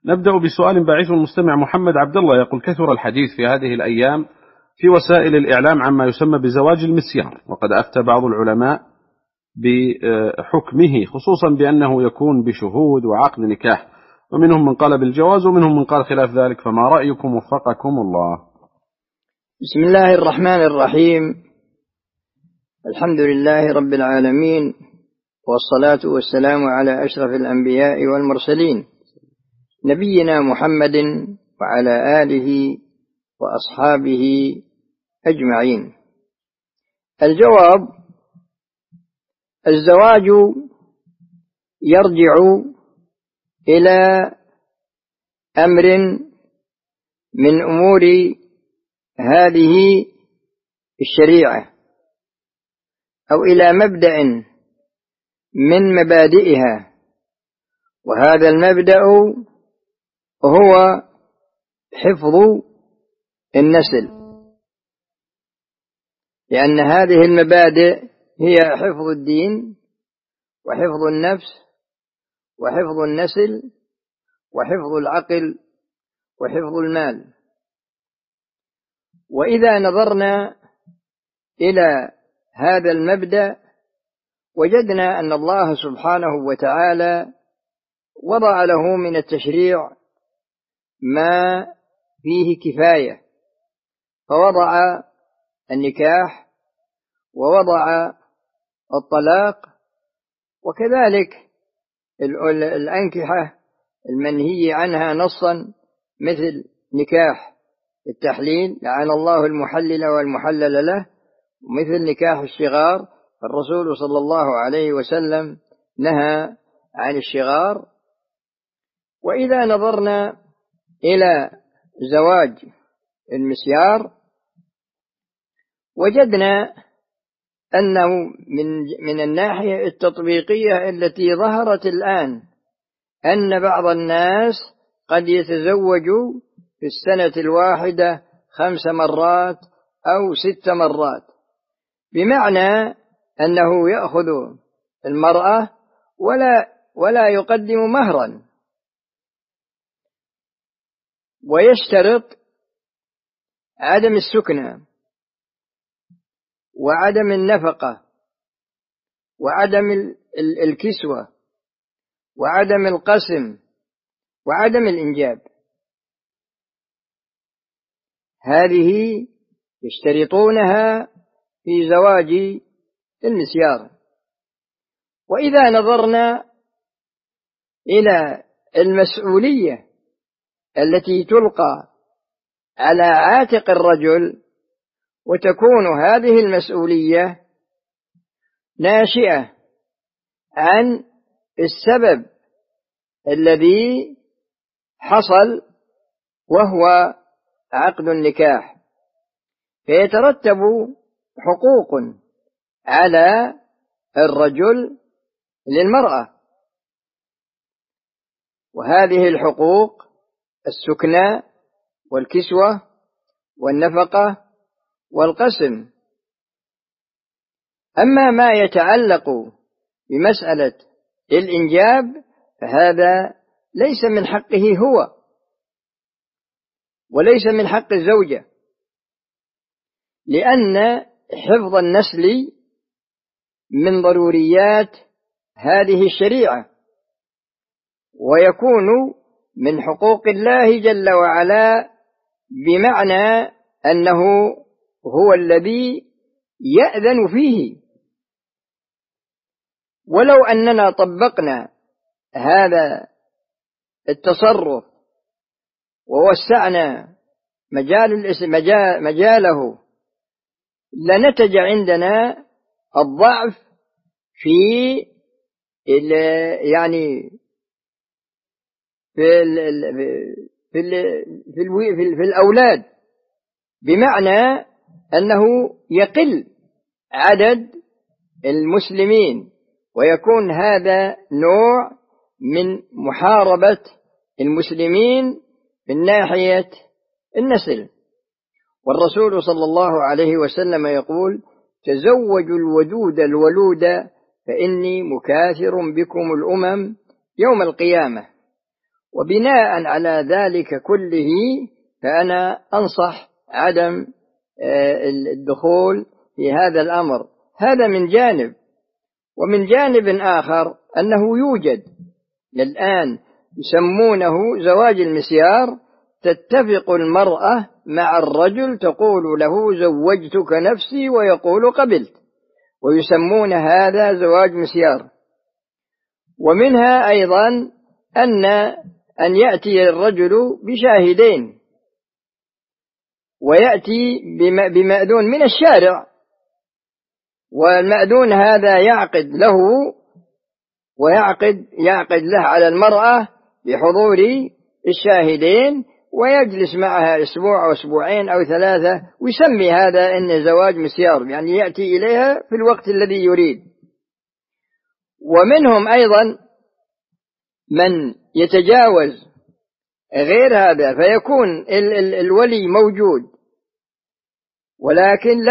نبدأ بسؤال باعث المستمع محمد عبد الله، يقول: كثر الحديث في هذه الأيام في وسائل الإعلام عما يسمى بزواج المسيار، وقد أفتى بعض العلماء بحكمه، خصوصا بأنه يكون بشهود وعقد نكاح، ومنهم من قال بالجواز ومنهم من قال خلاف ذلك، فما رأيكم وفقكم الله؟ بسم الله الرحمن الرحيم. الحمد لله رب العالمين، والصلاة والسلام على أشرف الأنبياء والمرسلين، نبينا محمد وعلى آله وأصحابه أجمعين. الجواب: الزواج يرجع إلى أمر من أمور هذه الشريعة، أو إلى مبدأ من مبادئها، وهذا المبدأ هو حفظ النسل، لأن هذه المبادئ هي حفظ الدين وحفظ النفس وحفظ النسل وحفظ العقل وحفظ المال. وإذا نظرنا إلى هذا المبدأ وجدنا أن الله سبحانه وتعالى وضع له من التشريع ما فيه كفاية، فوضع النكاح ووضع الطلاق، وكذلك الأنكحة المنهي عنها نصا، مثل نكاح التحليل، لعن الله المحلل والمحلل له، ومثل نكاح الشغار، الرسول صلى الله عليه وسلم نهى عن الشغار. وإذا نظرنا إلى زواج المسيار وجدنا أنه من الناحية التطبيقية التي ظهرت الآن، أن بعض الناس قد يتزوج في السنة الواحدة 5 مرات أو 6 مرات، بمعنى أنه يأخذ المرأة ولا يقدم مهرا، ويشترط عدم السكنى وعدم النفقة وعدم الكسوة وعدم القسم وعدم الإنجاب. هذه يشترطونها في زواج المسيار. وإذا نظرنا إلى المسؤولية التي تلقى على عاتق الرجل، وتكون هذه المسؤولية ناشئة عن السبب الذي حصل، وهو عقد النكاح، فيترتب حقوق على الرجل للمرأة، وهذه الحقوق السكنى والكسوة والنفقة والقسم. أما ما يتعلق بمسألة الإنجاب فهذا ليس من حقه هو، وليس من حق الزوجة، لأن حفظ النسل من ضروريات هذه الشريعة، ويكون من حقوق الله جل وعلا، بمعنى أنه هو الذي يأذن فيه. ولو أننا طبقنا هذا التصرف ووسعنا مجاله لنتج عندنا الضعف في في الأولاد، بمعنى أنه يقل عدد المسلمين، ويكون هذا نوع من محاربة المسلمين من ناحية النسل. والرسول صلى الله عليه وسلم يقول: تزوجوا الودود الولود فإني مكاثر بكم الأمم يوم القيامة. وبناء على ذلك كله فأنا أنصح عدم الدخول في هذا الأمر. هذا من جانب. ومن جانب آخر أنه يوجد الآن يسمونه زواج المسيار، تتفق المرأة مع الرجل تقول له زوجتك نفسي ويقول قبلت، ويسمون هذا زواج مسيار. ومنها أيضا أن يأتي الرجل بشاهدين ويأتي بمأذون من الشارع، والمأذون هذا يعقد له ويعقد له على المرأة بحضور الشاهدين، ويجلس معها أسبوع أو أسبوعين أو 3، ويسمي هذا إن زواج مسيار، يعني يأتي إليها في الوقت الذي يريد. ومنهم أيضا من يتجاوز غير هذا فيكون الولي موجود ولكن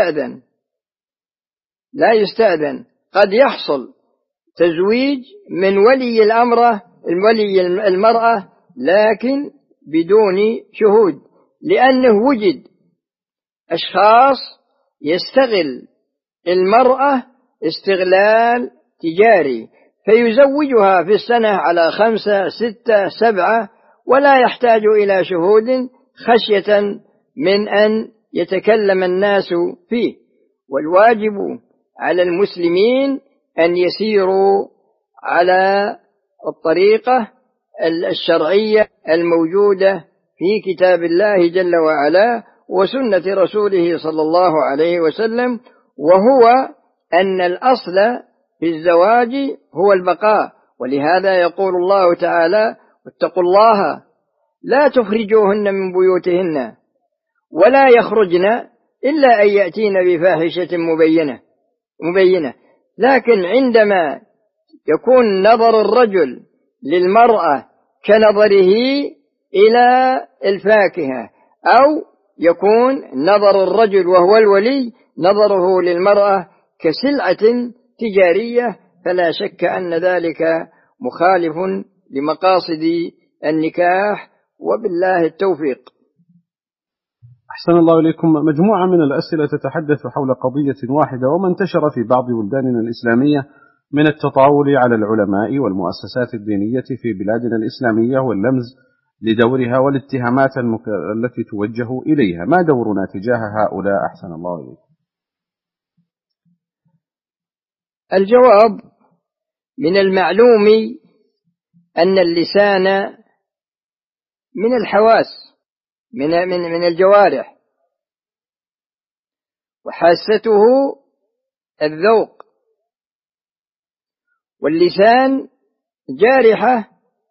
لا يستأذن. قد يحصل تزويج من ولي المرأة لكن بدون شهود، لأنه وجد أشخاص يستغل المرأة استغلال تجاري، فيزوجها في السنة على 5 6 7 ولا يحتاج إلى شهود خشية من أن يتكلم الناس فيه. والواجب على المسلمين أن يسيروا على الطريقة الشرعية الموجودة في كتاب الله جل وعلا وسنة رسوله صلى الله عليه وسلم، وهو أن الأصل في الزواج هو البقاء. ولهذا يقول الله تعالى: واتقوا الله لا تخرجوهن من بيوتهن ولا يخرجن إلا أن يأتين بفاحشة مبينة. لكن عندما يكون نظر الرجل للمرأة كنظره إلى الفاكهة، أو يكون نظر الرجل وهو الولي نظره للمرأة كسلعة تجارية، فلا شك أن ذلك مخالف لمقاصد النكاح، وبالله التوفيق. أحسن الله إليكم. مجموعة من الأسئلة تتحدث حول قضية واحدة وما انتشر في بعض بلداننا الإسلامية من التطاول على العلماء والمؤسسات الدينية في بلادنا الإسلامية واللمز لدورها والاتهامات التي توجه إليها. ما دورنا تجاه هؤلاء أحسن الله إليكم؟ الجواب: من المعلوم أن اللسان من الحواس، من الجوارح، وحاسته الذوق، واللسان جارحة،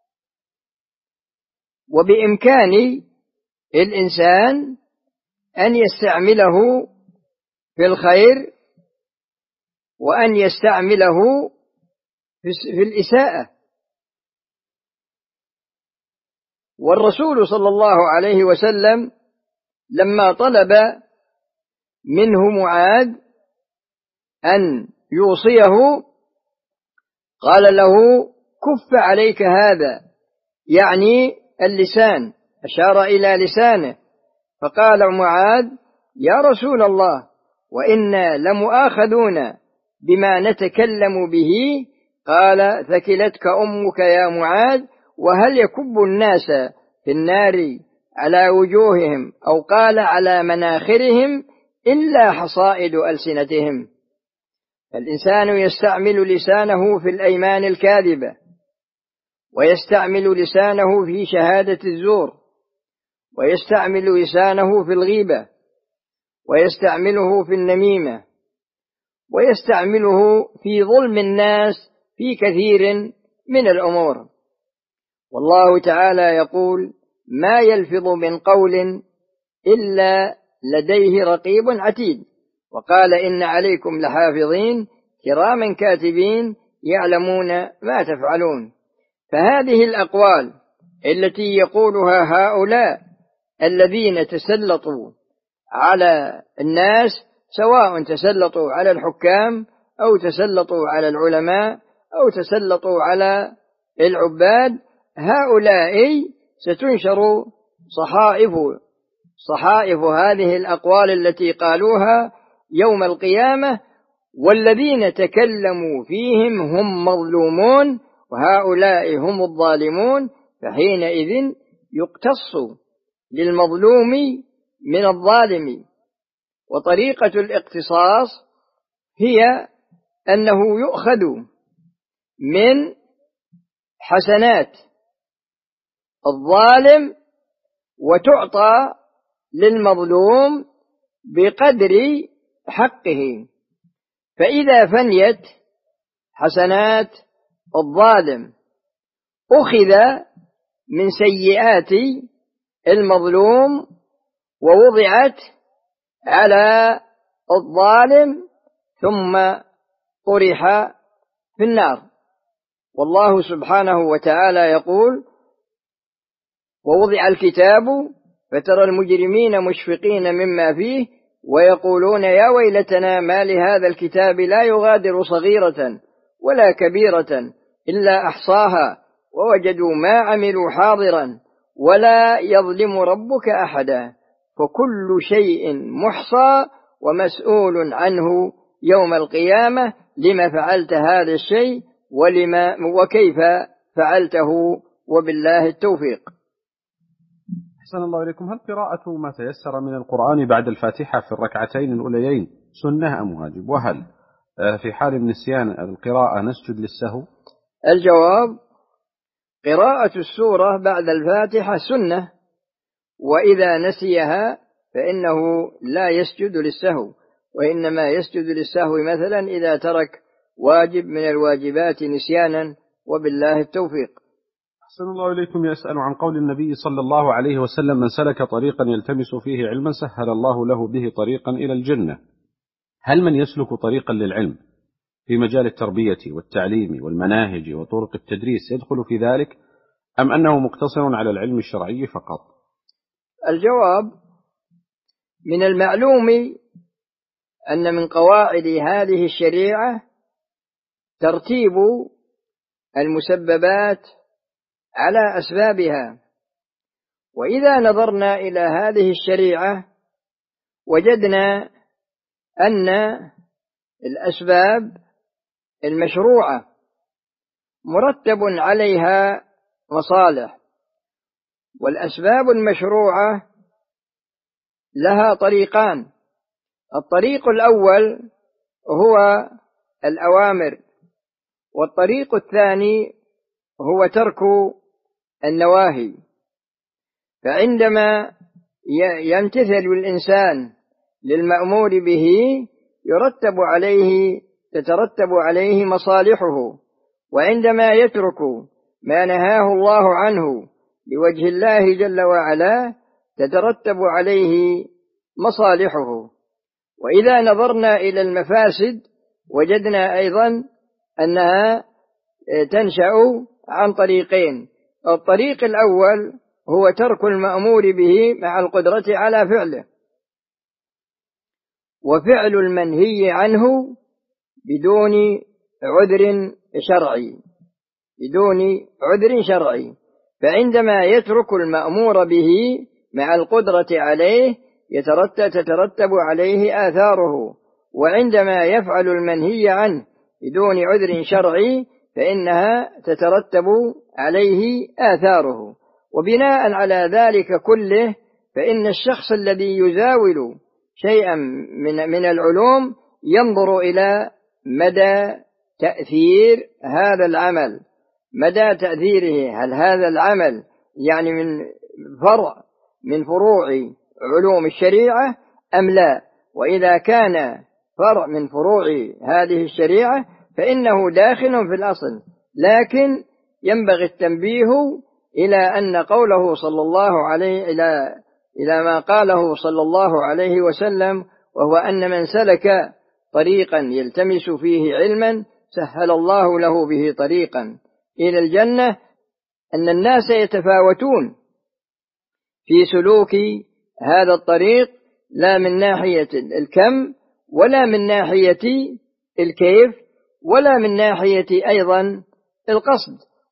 وبإمكان الإنسان أن يستعمله في الخير وأن يستعمله في الإساءة. والرسول صلى الله عليه وسلم لما طلب منه معاذ أن يوصيه قال له: كف عليك هذا، يعني اللسان، أشار إلى لسانه. فقال معاذ: يا رسول الله، وإنا لمؤاخذون بما نتكلم به. قال: ثكلتك أمك يا معاذ، وهل يكب الناس في النار على وجوههم أو قال على مناخرهم إلا حصائد ألسنتهم. الإنسان يستعمل لسانه في الأيمان الكاذبة، ويستعمل لسانه في شهادة الزور، ويستعمل لسانه في الغيبة، ويستعمله في النميمة، ويستعمله في ظلم الناس في كثير من الأمور. والله تعالى يقول: ما يلفظ من قول إلا لديه رقيب عتيد. وقال: إن عليكم لحافظين كراما كاتبين يعلمون ما تفعلون. فهذه الأقوال التي يقولها هؤلاء الذين تسلطوا على الناس، سواء تسلطوا على الحكام أو تسلطوا على العلماء أو تسلطوا على العباد، هؤلاء ستنشر صحائف هذه الأقوال التي قالوها يوم القيامة، والذين تكلموا فيهم هم مظلومون وهؤلاء هم الظالمون، فحينئذ يقتص للمظلوم من الظالم. وطريقة الاقتصاص هي أنه يؤخذ من حسنات الظالم وتعطى للمظلوم بقدر حقه، فإذا فنيت حسنات الظالم أخذ من سيئات المظلوم ووضعت على الظالم ثم طرح في النار. والله سبحانه وتعالى يقول: ووضع الكتاب فترى المجرمين مشفقين مما فيه ويقولون يا ويلتنا ما لهذا الكتاب لا يغادر صغيرة ولا كبيرة إلا أحصاها ووجدوا ما عملوا حاضرا ولا يظلم ربك أحدا فكل شيء محصى ومسؤول عنه يوم القيامة لما فعلت هذا الشيء وكيف فعلته وبالله التوفيق. أحسن الله إليكم. هل قراءة ما تيسر من القرآن بعد الفاتحة في الركعتين الأوليين سنة أم واجب؟ وهل في حال النسيان القراءة نسجد للسهو؟ الجواب: قراءة السورة بعد الفاتحة سنة، وإذا نسيها فإنه لا يسجد للسهو، وإنما يسجد للسهو مثلا إذا ترك واجب من الواجبات نسيانا، وبالله التوفيق. أحسن الله إليكم. يسأل عن قول النبي صلى الله عليه وسلم: من سلك طريقا يلتمس فيه علما سهل الله له به طريقا إلى الجنة. هل من يسلك طريقا للعلم في مجال التربية والتعليم والمناهج وطرق التدريس يدخل في ذلك، أم أنه مقتصر على العلم الشرعي فقط؟ الجواب: من المعلوم أن من قواعد هذه الشريعة ترتيب المسببات على أسبابها، وإذا نظرنا إلى هذه الشريعة وجدنا أن الأسباب المشروعة مرتب عليها مصالح، والأسباب المشروعة لها طريقان: الطريق الأول هو الأوامر، والطريق الثاني هو ترك النواهي. فعندما يمتثل الإنسان للمأمور به تترتب عليه مصالحه، وعندما يترك ما نهاه الله عنه لوجه الله جل وعلا تترتب عليه مصالحه. وإذا نظرنا إلى المفاسد وجدنا أيضا أنها تنشأ عن طريقين: الطريق الأول هو ترك المأمور به مع القدرة على فعله، وفعل المنهي عنه بدون عذر شرعي. فعندما يترك المأمور به مع القدرة عليه تترتب عليه آثاره، وعندما يفعل المنهي عنه بدون عذر شرعي فإنها تترتب عليه آثاره. وبناء على ذلك كله فإن الشخص الذي يزاول شيئا من العلوم ينظر إلى مدى تأثير هذا العمل، مدى تأثيره، هل هذا العمل يعني من فرع من فروع علوم الشريعة أم لا؟ وإذا كان فرع من فروع هذه الشريعة فإنه داخل في الأصل، لكن ينبغي التنبيه إلى أن قوله صلى الله عليه إلى ما قاله صلى الله عليه وسلم، وهو أن من سلك طريقا يلتمس فيه علما سهل الله له به طريقا إلى الجنة، أن الناس يتفاوتون في سلوك هذا الطريق، لا من ناحية الكم ولا من ناحية الكيف ولا من ناحية أيضا القصد،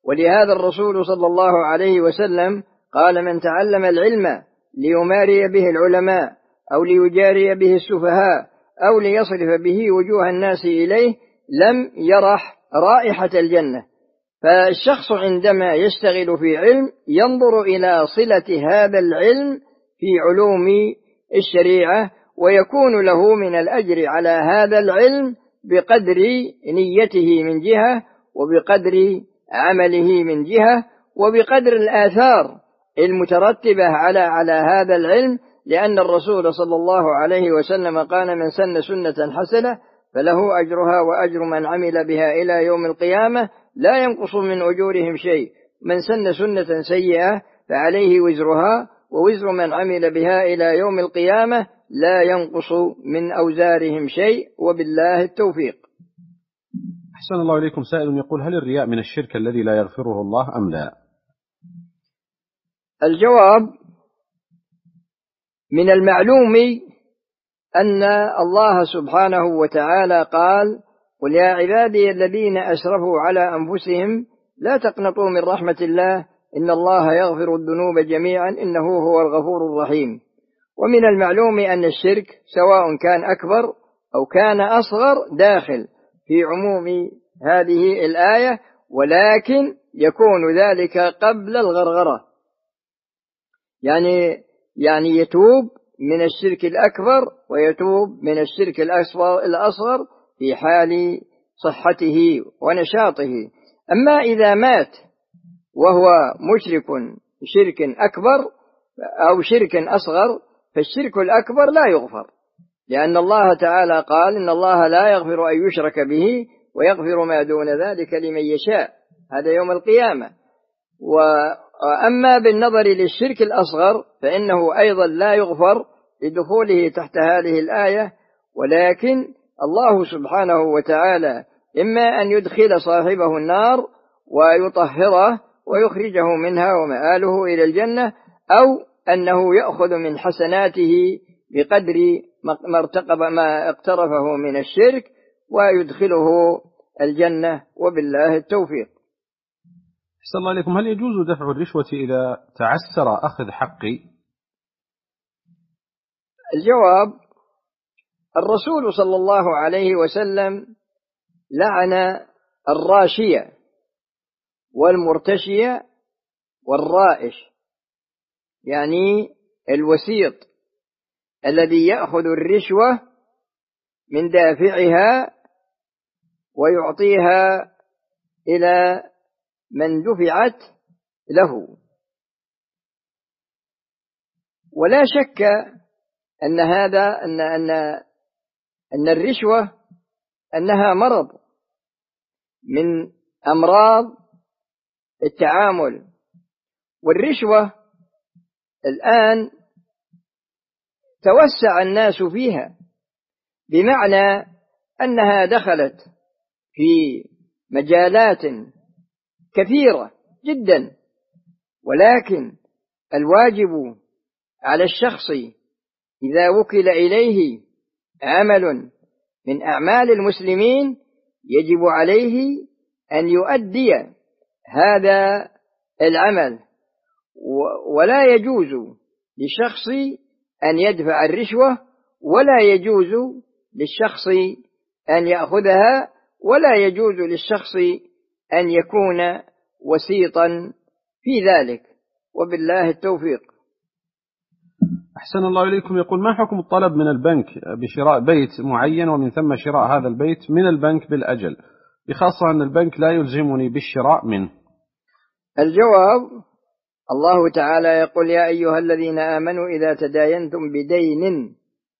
ولهذا الرسول صلى الله عليه وسلم قال: من تعلم العلم ليماري به العلماء أو ليجاري به السفهاء أو ليصرف به وجوه الناس إليه لم يرح رائحة الجنة. فالشخص عندما يشتغل في علم ينظر إلى صلة هذا العلم في علوم الشريعة، ويكون له من الأجر على هذا العلم بقدر نيته من جهة، وبقدر عمله من جهة، وبقدر الآثار المترتبة على هذا العلم، لأن الرسول صلى الله عليه وسلم قال: من سن سنة حسنة فله أجرها وأجر من عمل بها إلى يوم القيامة لا ينقص من أجورهم شيء، من سن سنة سيئة فعليه وزرها ووزر من عمل بها إلى يوم القيامة لا ينقص من أوزارهم شيء، وبالله التوفيق. أحسن الله إليكم. سائل يقول: هل الرياء من الشرك الذي لا يغفره الله أم لا؟ الجواب: من المعلوم أن الله سبحانه وتعالى قال: قل يا عبادي الذين أسرفوا على أنفسهم لا تقنطوا من رحمة الله إن الله يغفر الذنوب جميعا إنه هو الغفور الرحيم. ومن المعلوم أن الشرك سواء كان أكبر أو كان أصغر داخل في عموم هذه الآية، ولكن يكون ذلك قبل الغرغرة، يعني يتوب من الشرك الأكبر ويتوب من الشرك الأصغر في حال صحته ونشاطه. أما إذا مات وهو مشرك شرك أكبر أو شرك أصغر فالشرك الأكبر لا يغفر، لأن الله تعالى قال: إن الله لا يغفر أن يشرك به ويغفر ما دون ذلك لمن يشاء، هذا يوم القيامة. وأما بالنظر للشرك الأصغر فإنه أيضا لا يغفر لدخوله تحت هذه الآية، ولكن الله سبحانه وتعالى إما أن يدخل صاحبه النار ويطهره ويخرجه منها ومآله إلى الجنة، أو أنه يأخذ من حسناته بقدر ما اقترفه من الشرك ويدخله الجنة، وبالله التوفيق. أحسن الله عليكم. هل يجوز دفع الرشوة إذا تعسر أخذ حقي؟ الجواب: الرسول صلى الله عليه وسلم لعن الراشية والمرتشية والرائش، يعني الوسيط الذي يأخذ الرشوة من دافعها ويعطيها إلى من دفعت له. ولا شك أن هذا أن الرشوة أنها مرض من أمراض التعامل، والرشوة الآن توسع الناس فيها، بمعنى أنها دخلت في مجالات كثيرة جدا، ولكن الواجب على الشخص إذا وكل إليه عمل من أعمال المسلمين يجب عليه أن يؤدي هذا العمل، ولا يجوز للشخص أن يدفع الرشوة، ولا يجوز للشخص أن يأخذها، ولا يجوز للشخص أن يكون وسيطا في ذلك، وبالله التوفيق. أحسن الله إليكم. يقول: ما حكم الطلب من البنك بشراء بيت معين ومن ثم شراء هذا البيت من البنك بالأجل، بخاصة أن البنك لا يلزمني بالشراء منه؟ الجواب: الله تعالى يقول: يا أيها الذين آمنوا إذا تداينتم بدين.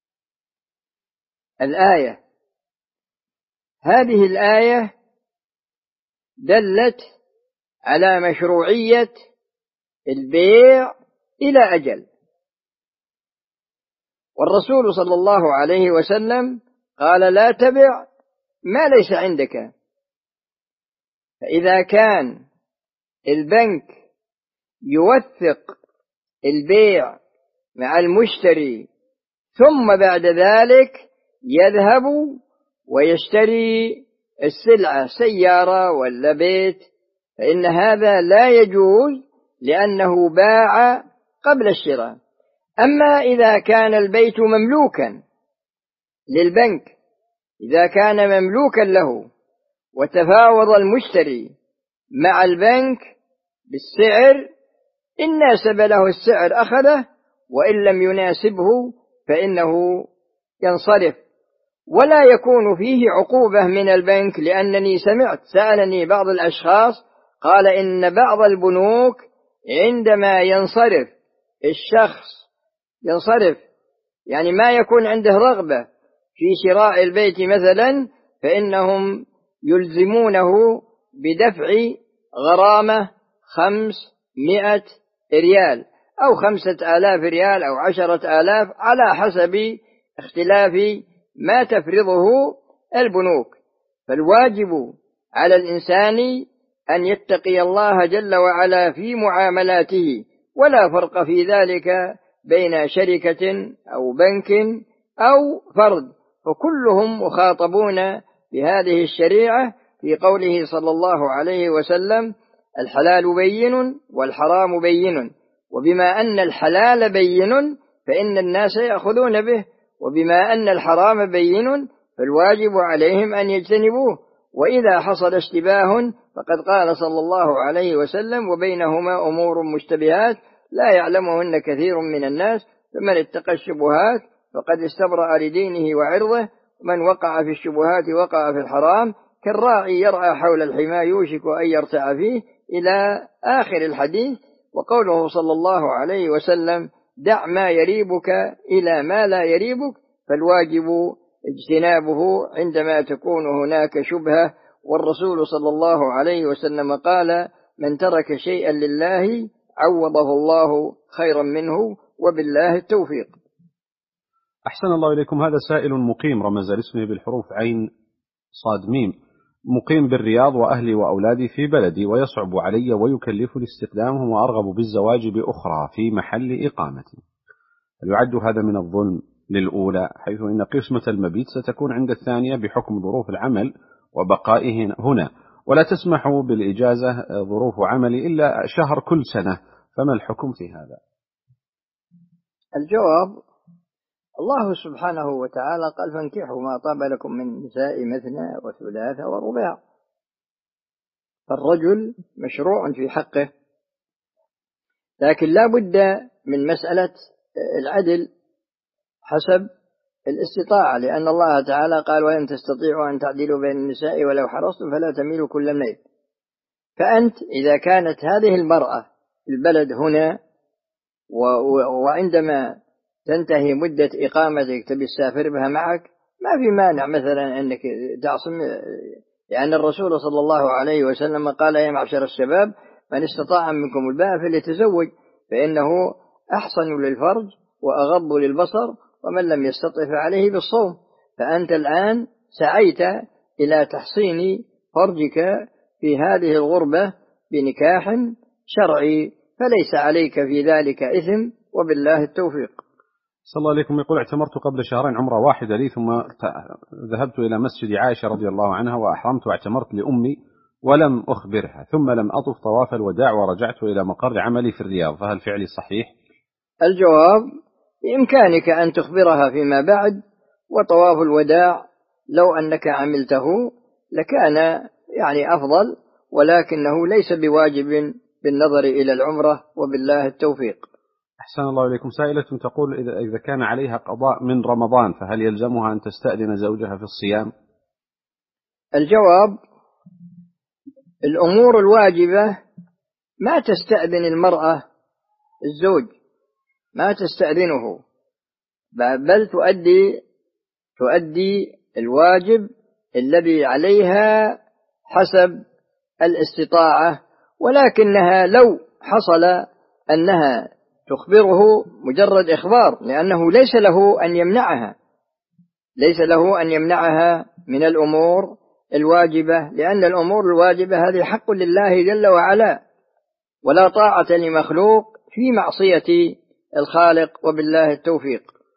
الآية هذه الآية دلت على مشروعية البيع إلى أجل، والرسول صلى الله عليه وسلم قال: لا تبع ما ليس عندك. فإذا كان البنك يوثق البيع مع المشتري ثم بعد ذلك يذهب ويشتري السلعة، سيارة ولا بيت فإن هذا لا يجوز لأنه باع قبل الشراء. أما إذا كان البيت مملوكا للبنك، إذا كان مملوكا له وتفاوض المشتري مع البنك بالسعر، إن ناسب له السعر أخذه، وإن لم يناسبه فإنه ينصرف، ولا يكون فيه عقوبة من البنك. لأنني سألني بعض الأشخاص قال إن بعض البنوك عندما ينصرف الشخص يعني ما يكون عنده رغبة في شراء البيت مثلا، فإنهم يلزمونه بدفع غرامة 500 ريال أو 5000 ريال أو 10,000 على حسب اختلاف ما تفرضه البنوك. فالواجب على الإنسان أن يتقي الله جل وعلا في معاملاته، ولا فرق في ذلك بين شركة أو بنك أو فرد، فكلهم مخاطبون بهذه الشريعة في قوله صلى الله عليه وسلم: الحلال بين والحرام بين، وبما أن الحلال بين فإن الناس يأخذون به، وبما أن الحرام بين فالواجب عليهم أن يجتنبوه. وإذا حصل اشتباه فقد قال صلى الله عليه وسلم: وبينهما أمور مشتبهات لا يعلمهن كثير من الناس، فمن اتقى الشبهات فقد استبرأ لدينه وعرضه، ومن وقع في الشبهات وقع في الحرام، كالراعي يرعى حول الحمى يوشك أن يرتع فيه، إلى آخر الحديث. وقوله صلى الله عليه وسلم: دع ما يريبك إلى ما لا يريبك، فالواجب اجتنابه عندما تكون هناك شبهة. والرسول صلى الله عليه وسلم قال: من ترك شيئا لله عوضه الله خيرا منه، وبالله التوفيق. أحسن الله إليكم. هذا سائل مقيم رمز لاسمه بالحروف عين صاد ميم، مقيم بالرياض وأهلي وأولادي في بلدي، ويصعب علي ويكلفني استخدامهم، وأرغب بالزواج بأخرى في محل إقامتي. هل يعد هذا من الظلم للأولى، حيث إن قسمة المبيت ستكون عند الثانية بحكم ظروف العمل وبقائه هنا، ولا تسمح بالإجازة ظروف عملي إلا شهر كل سنة، فما الحكم في هذا؟ الجواب: الله سبحانه وتعالى قال: فانكحوا ما طاب لكم من النساء مثنى وثلاث ورباع. فالرجل مشروع في حقه، لكن لا بد من مسألة العدل حسب الاستطاعة، لأن الله تعالى قال: ولن تستطيعوا أن تعدلوا بين النساء ولو حرصتم فلا تميلوا كل الميل. فأنت إذا كانت هذه المرأة في البلد هنا، وعندما تنتهي مدة إقامتك تبي تسافر بها معك، ما في مانع مثلا أنك تعصم، لأن الرسول صلى الله عليه وسلم قال: يا معشر الشباب من استطاع منكم الباء فليتزوج، فإنه أحصن للفرج وأغض للبصر، ومن لم يستطع فعليه بالصوم. فأنت الآن سعيت إلى تحصين فرجك في هذه الغربة بنكاح شرعي، فليس عليك في ذلك إثم، وبالله التوفيق. صلى الله عليكم. يقول: اعتمرت قبل شهرين عمرة واحدة لي، ثم ذهبت إلى مسجد عائشة رضي الله عنها وأحرمت واعتمرت لأمي ولم أخبرها، ثم لم أطف طواف الوداع ورجعت إلى مقر عملي في الرياض، فهل فعلي صحيح؟ الجواب: بإمكانك أن تخبرها فيما بعد، وطواف الوداع لو أنك عملته لكان أفضل، ولكنه ليس بواجب بالنظر إلى العمرة، وبالله التوفيق. أحسن الله إليكم. سائلة تقول: إذا كان عليها قضاء من رمضان فهل يلزمها أن تستأذن زوجها في الصيام؟ الجواب: الأمور الواجبة ما تستأذن المرأة الزوج، ما تستأذنه، بل تؤدي الواجب الذي عليها حسب الاستطاعة. ولكنها لو حصل أنها تخبره مجرد إخبار، لأنه ليس له أن يمنعها من الأمور الواجبة، لأن الأمور الواجبة هذه حق لله جل وعلا، ولا طاعة لمخلوق في معصية الخالق، وبالله التوفيق.